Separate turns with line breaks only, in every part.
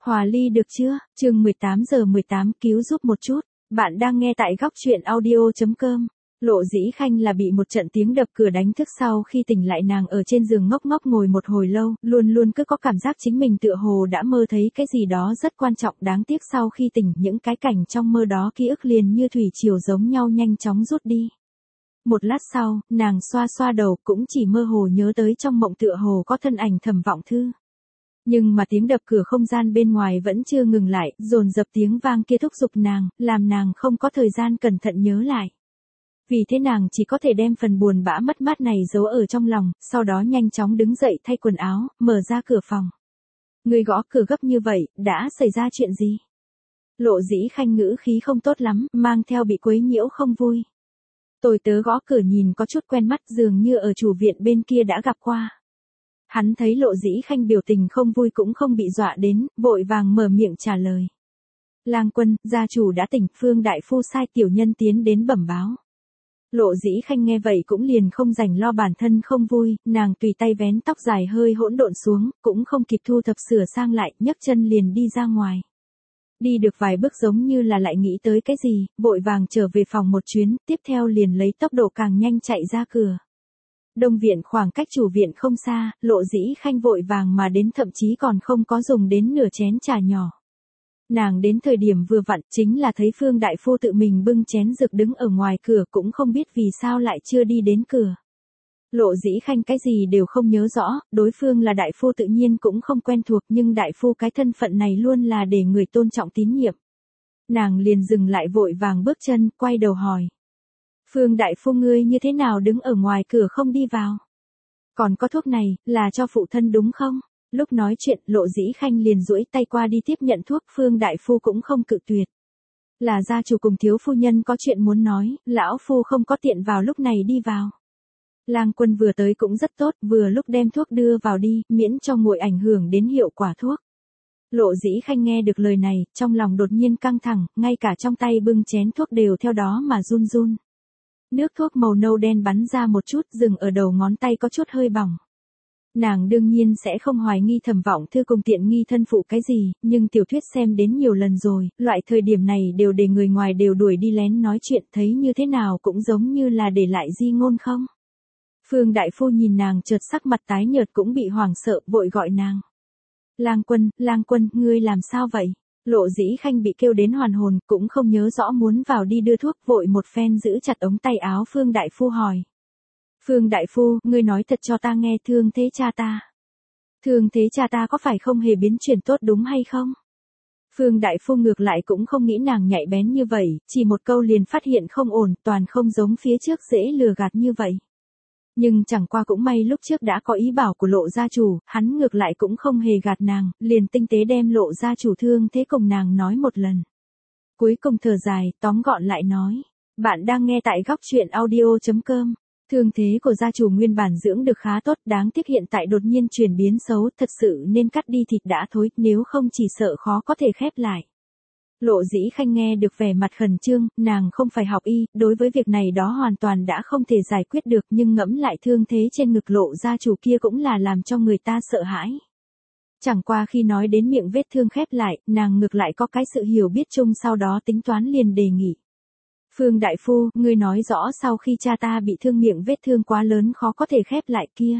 Hòa ly được chưa? Chương 18:18 cứu giúp một chút. Bạn đang nghe tại góc truyện audio.com. Lộ Dĩ Khanh là bị một trận tiếng đập cửa đánh thức, sau khi tỉnh lại nàng ở trên giường ngốc ngốc ngồi một hồi lâu, luôn luôn cứ có cảm giác chính mình tựa hồ đã mơ thấy cái gì đó rất quan trọng. Đáng tiếc sau khi tỉnh, những cái cảnh trong mơ đó ký ức liền như thủy triều giống nhau nhanh chóng rút đi. Một lát sau, nàng xoa xoa đầu, cũng chỉ mơ hồ nhớ tới trong mộng tựa hồ có thân ảnh Thẩm Vọng Thư. Nhưng mà tiếng đập cửa không gian bên ngoài vẫn chưa ngừng lại, dồn dập tiếng vang kia thúc giục nàng, làm nàng không có thời gian cẩn thận nhớ lại. Vì thế nàng chỉ có thể đem phần buồn bã mất mát này giấu ở trong lòng, sau đó nhanh chóng đứng dậy thay quần áo, mở ra cửa phòng. Người gõ cửa gấp như vậy, đã xảy ra chuyện gì? Lộ Dĩ Khanh ngữ khí không tốt lắm, mang theo bị quấy nhiễu không vui. Tôi tớ gõ cửa nhìn có chút quen mắt, dường như ở chủ viện bên kia đã gặp qua. Hắn thấy Lộ Dĩ Khanh biểu tình không vui cũng không bị dọa đến, vội vàng mở miệng trả lời. Lang Quân, gia chủ đã tỉnh, Phương đại phu sai tiểu nhân tiến đến bẩm báo. Lộ Dĩ Khanh nghe vậy cũng liền không rảnh lo bản thân không vui, nàng tùy tay vén tóc dài hơi hỗn độn xuống, cũng không kịp thu thập sửa sang lại, nhấc chân liền đi ra ngoài. Đi được vài bước giống như là lại nghĩ tới cái gì, vội vàng trở về phòng một chuyến, tiếp theo liền lấy tốc độ càng nhanh chạy ra cửa. Đông viện khoảng cách chủ viện không xa, Lộ Dĩ Khanh vội vàng mà đến, thậm chí còn không có dùng đến nửa chén trà nhỏ. Nàng đến thời điểm vừa vặn, chính là thấy Phương đại phu tự mình bưng chén dược đứng ở ngoài cửa, cũng không biết vì sao lại chưa đi đến cửa. Lộ Dĩ Khanh cái gì đều không nhớ rõ, đối phương là đại phu tự nhiên cũng không quen thuộc, nhưng đại phu cái thân phận này luôn là để người tôn trọng tín nhiệm. Nàng liền dừng lại vội vàng bước chân, quay đầu hỏi. Phương đại phu, ngươi như thế nào đứng ở ngoài cửa không đi vào? Còn có thuốc này, là cho phụ thân đúng không? Lúc nói chuyện, Lộ Dĩ Khanh liền duỗi tay qua đi tiếp nhận thuốc, Phương đại phu cũng không cự tuyệt. Là gia chủ cùng thiếu phu nhân có chuyện muốn nói, lão phu không có tiện vào lúc này đi vào. Lang Quân vừa tới cũng rất tốt, vừa lúc đem thuốc đưa vào đi, miễn cho nguội ảnh hưởng đến hiệu quả thuốc. Lộ Dĩ Khanh nghe được lời này, trong lòng đột nhiên căng thẳng, ngay cả trong tay bưng chén thuốc đều theo đó mà run run. Nước thuốc màu nâu đen bắn ra một chút, dừng ở đầu ngón tay có chút hơi bỏng. Nàng đương nhiên sẽ không hoài nghi Thẩm Vọng Thư cùng tiện nghi thân phụ cái gì, nhưng tiểu thuyết xem đến nhiều lần rồi, loại thời điểm này đều để người ngoài đều đuổi đi lén nói chuyện, thấy như thế nào cũng giống như là để lại di ngôn không. Phương đại phu nhìn nàng chợt sắc mặt tái nhợt cũng bị hoảng sợ, vội gọi nàng. Lang Quân, ngươi làm sao vậy? Lộ Dĩ Khanh bị kêu đến hoàn hồn, cũng không nhớ rõ muốn vào đi đưa thuốc, vội một phen giữ chặt ống tay áo Phương đại phu hỏi. Phương đại phu, ngươi nói thật cho ta nghe, thương thế cha ta. Thương thế cha ta có phải không hề biến chuyển tốt đúng hay không? Phương đại phu ngược lại cũng không nghĩ nàng nhạy bén như vậy, chỉ một câu liền phát hiện không ổn, toàn không giống phía trước dễ lừa gạt như vậy. Nhưng chẳng qua cũng may lúc trước đã có ý bảo của Lộ gia chủ, hắn ngược lại cũng không hề gạt nàng, liền tinh tế đem Lộ gia chủ thương thế cùng nàng nói một lần. Cuối cùng thở dài, tóm gọn lại nói. Bạn đang nghe tại góc truyện audio.com. Thương thế của gia chủ nguyên bản dưỡng được khá tốt, đáng tiếc hiện tại đột nhiên chuyển biến xấu, thật sự nên cắt đi thịt đã thối, nếu không chỉ sợ khó có thể khép lại. Lộ Dĩ Khanh nghe được vẻ mặt khẩn trương, nàng không phải học y, đối với việc này đó hoàn toàn đã không thể giải quyết được, nhưng ngẫm lại thương thế trên ngực Lộ gia chủ kia cũng là làm cho người ta sợ hãi. Chẳng qua khi nói đến miệng vết thương khép lại, nàng ngược lại có cái sự hiểu biết chung, sau đó tính toán liền đề nghị. Phương đại phu, ngươi nói rõ sau khi cha ta bị thương miệng vết thương quá lớn khó có thể khép lại kia.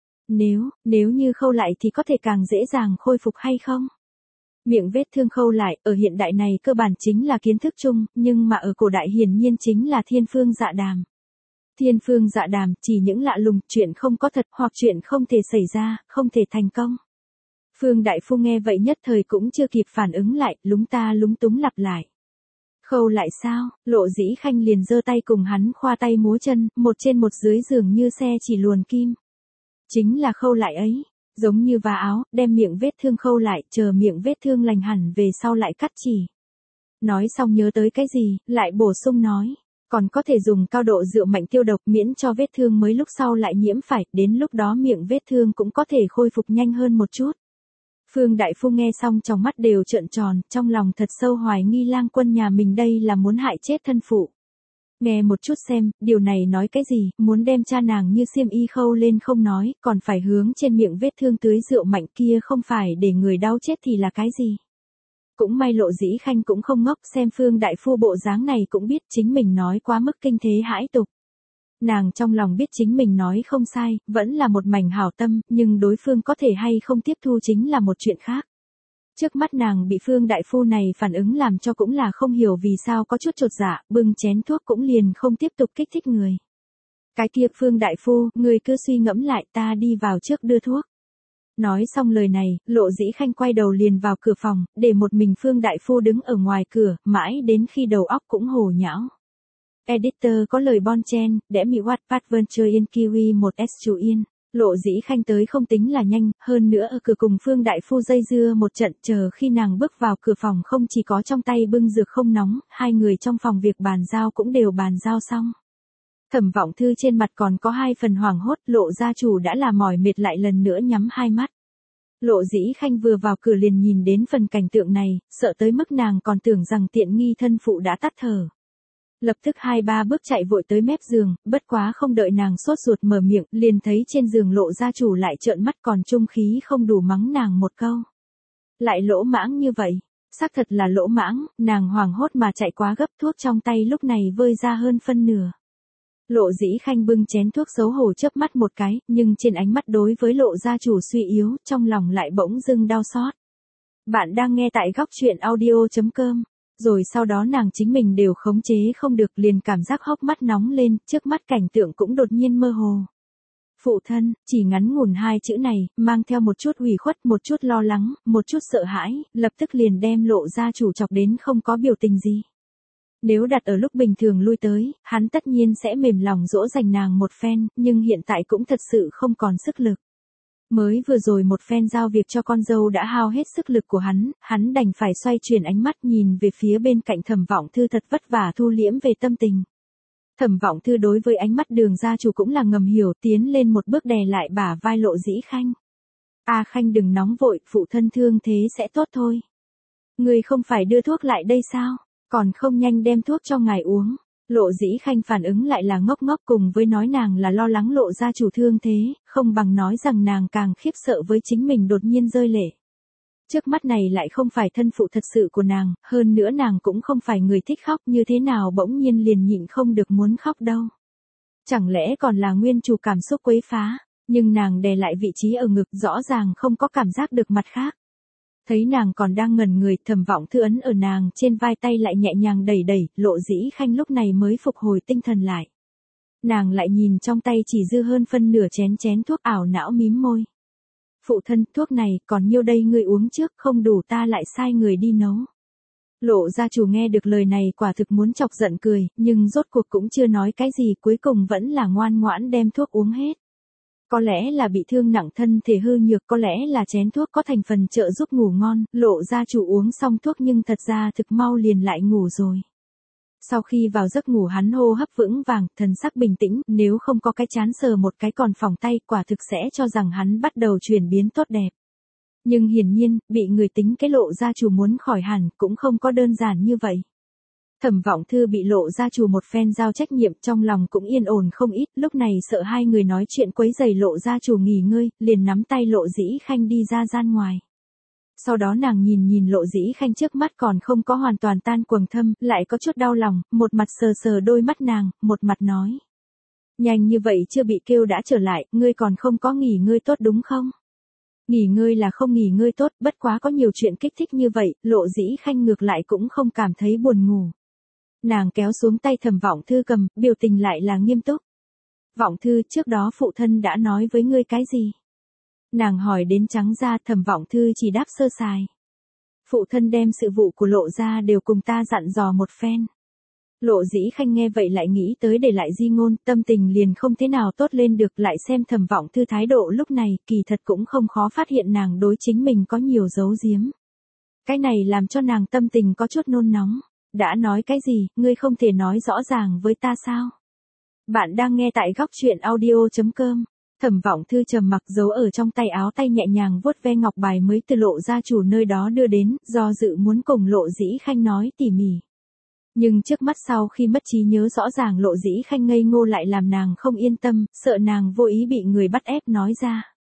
Nếu như khâu lại thì có thể càng dễ dàng khôi phục hay không? Miệng vết thương khâu lại, ở hiện đại này cơ bản chính là kiến thức chung, nhưng mà ở cổ đại hiển nhiên chính là thiên phương dạ đàm. Thiên phương dạ đàm, chỉ những lạ lùng, chuyện không có thật, hoặc chuyện không thể xảy ra, không thể thành công. Phương đại phu nghe vậy nhất thời cũng chưa kịp phản ứng lại, lúng ta lúng túng lặp lại. Khâu lại sao? Lộ Dĩ Khanh liền giơ tay cùng hắn khoa tay múa chân, một trên một dưới dường như xe chỉ luồn kim. Chính là khâu lại ấy, giống như vá áo, đem miệng vết thương khâu lại, chờ miệng vết thương lành hẳn về sau lại cắt chỉ. Nói xong nhớ tới cái gì, lại bổ sung nói, còn có thể dùng cao độ rượu mạnh tiêu độc, miễn cho vết thương mới lúc sau lại nhiễm phải, đến lúc đó miệng vết thương cũng có thể khôi phục nhanh hơn một chút. Phương đại phu nghe xong trong mắt đều trợn tròn, trong lòng thật sâu hoài nghi Lang Quân nhà mình đây là muốn hại chết thân phụ. Nghe một chút xem, điều này nói cái gì, muốn đem cha nàng như xiêm y khâu lên không nói, còn phải hướng trên miệng vết thương tưới rượu mạnh kia, không phải để người đau chết thì là cái gì? Cũng may Lộ Dĩ Khanh cũng không ngốc, xem Phương đại phu bộ dáng này cũng biết chính mình nói quá mức kinh thế hãi tục. Nàng trong lòng biết chính mình nói không sai, vẫn là một mảnh hảo tâm, nhưng đối phương có thể hay không tiếp thu chính là một chuyện khác. Trước mắt nàng bị Phương đại phu này phản ứng làm cho cũng là không hiểu vì sao có chút chột dạ, bưng chén thuốc cũng liền không tiếp tục kích thích người. Cái kia Phương đại phu, người cứ suy ngẫm lại, ta đi vào trước đưa thuốc. Nói xong lời này, Lộ Dĩ Khanh quay đầu liền vào cửa phòng, để một mình Phương đại phu đứng ở ngoài cửa, mãi đến khi đầu óc cũng hồ nhão. Editor có lời bon chen, để mi Wattpad Venture in Kiwi 1S chú yên. Lộ Dĩ Khanh tới không tính là nhanh, hơn nữa ở cửa cùng Phương đại phu dây dưa một trận, chờ khi nàng bước vào cửa phòng không chỉ có trong tay bưng dược không nóng, hai người trong phòng việc bàn giao cũng đều bàn giao xong. Thẩm Vọng Thư trên mặt còn có hai phần hoảng hốt, Lộ gia chủ đã là mỏi mệt lại lần nữa nhắm hai mắt. Lộ Dĩ Khanh vừa vào cửa liền nhìn đến phần cảnh tượng này, sợ tới mức nàng còn tưởng rằng tiện nghi thân phụ đã tắt thở. Lập tức 2-3 bước chạy vội tới mép giường, bất quá không đợi nàng sốt ruột mở miệng, liền thấy trên giường Lộ gia chủ lại trợn mắt còn trung khí không đủ mắng nàng một câu. Lại lỗ mãng như vậy, xác thật là lỗ mãng, nàng hoảng hốt mà chạy quá gấp, thuốc trong tay lúc này vơi ra hơn phân nửa. Lộ Dĩ Khanh bưng chén thuốc xấu hổ chớp mắt một cái, nhưng trên ánh mắt đối với Lộ gia chủ suy yếu, trong lòng lại bỗng dưng đau xót. Bạn đang nghe tại góc truyện audio.com. Rồi sau đó nàng chính mình đều khống chế không được, liền cảm giác hốc mắt nóng lên, trước mắt cảnh tượng cũng đột nhiên mơ hồ. Phụ thân, chỉ ngắn ngủn hai chữ này, mang theo một chút ủy khuất, một chút lo lắng, một chút sợ hãi, lập tức liền đem Lộ gia chủ chọc đến không có biểu tình gì. Nếu đặt ở lúc bình thường lui tới, hắn tất nhiên sẽ mềm lòng dỗ dành nàng một phen, nhưng hiện tại cũng thật sự không còn sức lực. Mới vừa rồi một phen giao việc cho con dâu đã hao hết sức lực của hắn đành phải xoay chuyển ánh mắt nhìn về phía bên cạnh Thẩm Vọng Thư thật vất vả thu liễm về tâm tình. Thẩm Vọng Thư đối với ánh mắt Đường gia chủ cũng là ngầm hiểu, tiến lên một bước đè lại bả vai Lộ Dĩ Khanh. A Khanh đừng nóng vội, phụ thân thương thế sẽ tốt thôi. Người không phải đưa thuốc lại đây sao, còn không nhanh đem thuốc cho ngài uống. Lộ Dĩ Khanh phản ứng lại là ngốc ngốc, cùng với nói nàng là lo lắng Lộ gia chủ thương thế, không bằng nói rằng nàng càng khiếp sợ với chính mình đột nhiên rơi lệ. Trước mắt này lại không phải thân phụ thật sự của nàng, hơn nữa nàng cũng không phải người thích khóc, như thế nào bỗng nhiên liền nhịn không được muốn khóc đâu. Chẳng lẽ còn là nguyên chủ cảm xúc quấy phá, nhưng nàng đè lại vị trí ở ngực, rõ ràng không có cảm giác được mặt khác. Thấy nàng còn đang ngẩn người, Thẩm Vọng Thư ấn ở nàng trên vai, tay lại nhẹ nhàng đẩy đẩy, Lộ Dĩ Khanh lúc này mới phục hồi tinh thần lại. Nàng lại nhìn trong tay chỉ dư hơn phân nửa chén thuốc, ảo não mím môi. Phụ thân, thuốc này, còn nhiêu đây, ngươi uống trước, không đủ ta lại sai người đi nấu. Lộ gia chủ nghe được lời này quả thực muốn chọc giận cười, nhưng rốt cuộc cũng chưa nói cái gì, cuối cùng vẫn là ngoan ngoãn đem thuốc uống hết. Có lẽ là bị thương nặng thân thể hư nhược, có lẽ là chén thuốc có thành phần trợ giúp ngủ ngon, Lộ gia chủ uống xong thuốc nhưng thật ra thực mau liền lại ngủ rồi. Sau khi vào giấc ngủ hắn hô hấp vững vàng, thần sắc bình tĩnh, nếu không có cái chán sờ một cái còn phỏng tay, quả thực sẽ cho rằng hắn bắt đầu chuyển biến tốt đẹp. Nhưng hiển nhiên, bị người tính cái Lộ gia chủ muốn khỏi hẳn, cũng không có đơn giản như vậy. Thẩm Vọng Thư bị Lộ gia chủ một phen giao trách nhiệm, trong lòng cũng yên ổn không ít, lúc này sợ hai người nói chuyện quấy rầy Lộ gia chủ nghỉ ngơi, liền nắm tay Lộ Dĩ Khanh đi ra gian ngoài. Sau đó nàng nhìn Lộ Dĩ Khanh trước mắt còn không có hoàn toàn tan quầng thâm, lại có chút đau lòng, một mặt sờ sờ đôi mắt nàng, một mặt nói. Nhanh như vậy chưa bị kêu đã trở lại, ngươi còn không có nghỉ ngơi tốt đúng không? Nghỉ ngơi là không nghỉ ngơi tốt, bất quá có nhiều chuyện kích thích như vậy, Lộ Dĩ Khanh ngược lại cũng không cảm thấy buồn ngủ. Nàng kéo xuống tay Thẩm Vọng Thư cầm, biểu tình lại là nghiêm túc. Vọng Thư, trước đó phụ thân đã nói với ngươi cái gì? Nàng hỏi đến trắng ra, Thẩm Vọng Thư chỉ đáp sơ sài. Phụ thân đem sự vụ của Lộ gia đều cùng ta dặn dò một phen. Lộ Dĩ Khanh nghe vậy lại nghĩ tới để lại di ngôn, tâm tình liền không thế nào tốt lên được, lại xem Thẩm Vọng Thư thái độ lúc này, kỳ thật cũng không khó phát hiện nàng đối chính mình có nhiều giấu giếm. Cái này làm cho nàng tâm tình có chút nôn nóng. Đã nói cái gì, ngươi không thể nói rõ ràng với ta sao? Bạn đang nghe tại góc truyện audio.com. Thẩm Vọng Thư trầm mặc giấu ở trong tay áo, tay nhẹ nhàng vuốt ve ngọc bài mới từ Lộ gia chủ nơi đó đưa đến, do dự muốn cùng Lộ Dĩ Khanh nói tỉ mỉ. Nhưng trước mắt sau khi mất trí nhớ rõ ràng Lộ Dĩ Khanh ngây ngô lại làm nàng không yên tâm, sợ nàng vô ý bị người bắt ép nói ra.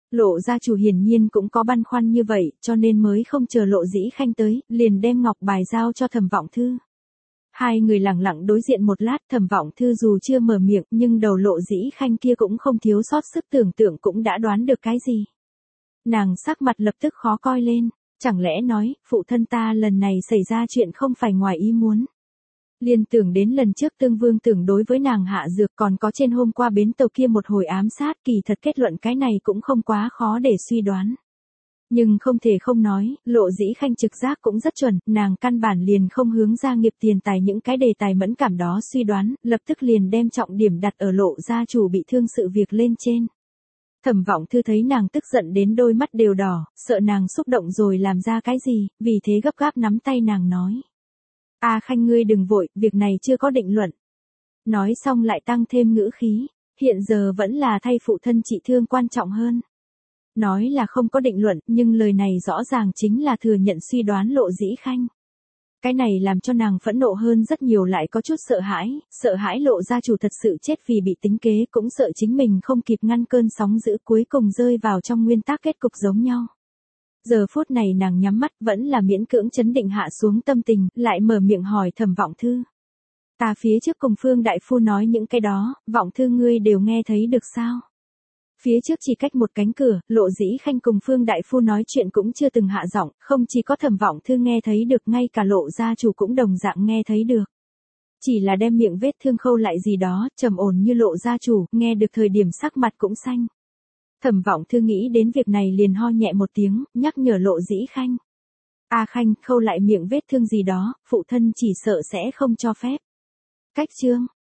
Lộ gia chủ hiển nhiên cũng có băn khoăn như vậy, cho nên mới không chờ Lộ Dĩ Khanh tới, liền đem ngọc bài giao cho Thẩm Vọng Thư. Hai người lặng lặng đối diện một lát, Thẩm Vọng Thư dù chưa mở miệng, nhưng đầu Lộ Dĩ Khanh kia cũng không thiếu sót sức tưởng tượng cũng đã đoán được cái gì. Nàng sắc mặt lập tức khó coi lên, chẳng lẽ nói, phụ thân ta lần này xảy ra chuyện không phải ngoài ý muốn. Liên tưởng đến lần trước Tương Vương tưởng đối với nàng hạ dược, còn có trên hôm qua bến tàu kia một hồi ám sát, kỳ thật kết luận cái này cũng không quá khó để suy đoán. Nhưng không thể không nói, Lộ Dĩ Khanh trực giác cũng rất chuẩn, nàng căn bản liền không hướng ra nghiệp tiền tài những cái đề tài mẫn cảm đó suy đoán, lập tức liền đem trọng điểm đặt ở Lộ gia chủ bị thương sự việc lên trên. Thẩm Vọng Thư thấy nàng tức giận đến đôi mắt đều đỏ, sợ nàng xúc động rồi làm ra cái gì, vì thế gấp gáp nắm tay nàng nói. A Khanh ngươi đừng vội, việc này chưa có định luận. Nói xong lại tăng thêm ngữ khí, hiện giờ vẫn là thay phụ thân trị thương quan trọng hơn. Nói là không có định luận, nhưng lời này rõ ràng chính là thừa nhận suy đoán Lộ Dĩ Khanh. Cái này làm cho nàng phẫn nộ hơn rất nhiều, lại có chút sợ hãi Lộ gia chủ thật sự chết vì bị tính kế, cũng sợ chính mình không kịp ngăn cơn sóng dữ cuối cùng rơi vào trong nguyên tắc kết cục giống nhau. Giờ phút này nàng nhắm mắt vẫn là miễn cưỡng chấn định hạ xuống tâm tình, lại mở miệng hỏi Thẩm Vọng Thư. Ta phía trước cùng Phương Đại Phu nói những cái đó, Vọng Thư ngươi đều nghe thấy được sao? Phía trước chỉ cách một cánh cửa, Lộ Dĩ Khanh cùng Phương Đại Phu nói chuyện cũng chưa từng hạ giọng, không chỉ có Thẩm Vọng Thư nghe thấy được, ngay cả Lộ gia chủ cũng đồng dạng nghe thấy được. Chỉ là đem miệng vết thương khâu lại gì đó, trầm ổn như Lộ gia chủ, nghe được thời điểm sắc mặt cũng xanh. Thẩm Vọng Thư nghĩ đến việc này liền ho nhẹ một tiếng, nhắc nhở Lộ Dĩ Khanh. A Khanh, khâu lại miệng vết thương gì đó, phụ thân chỉ sợ sẽ không cho phép. Cách chương.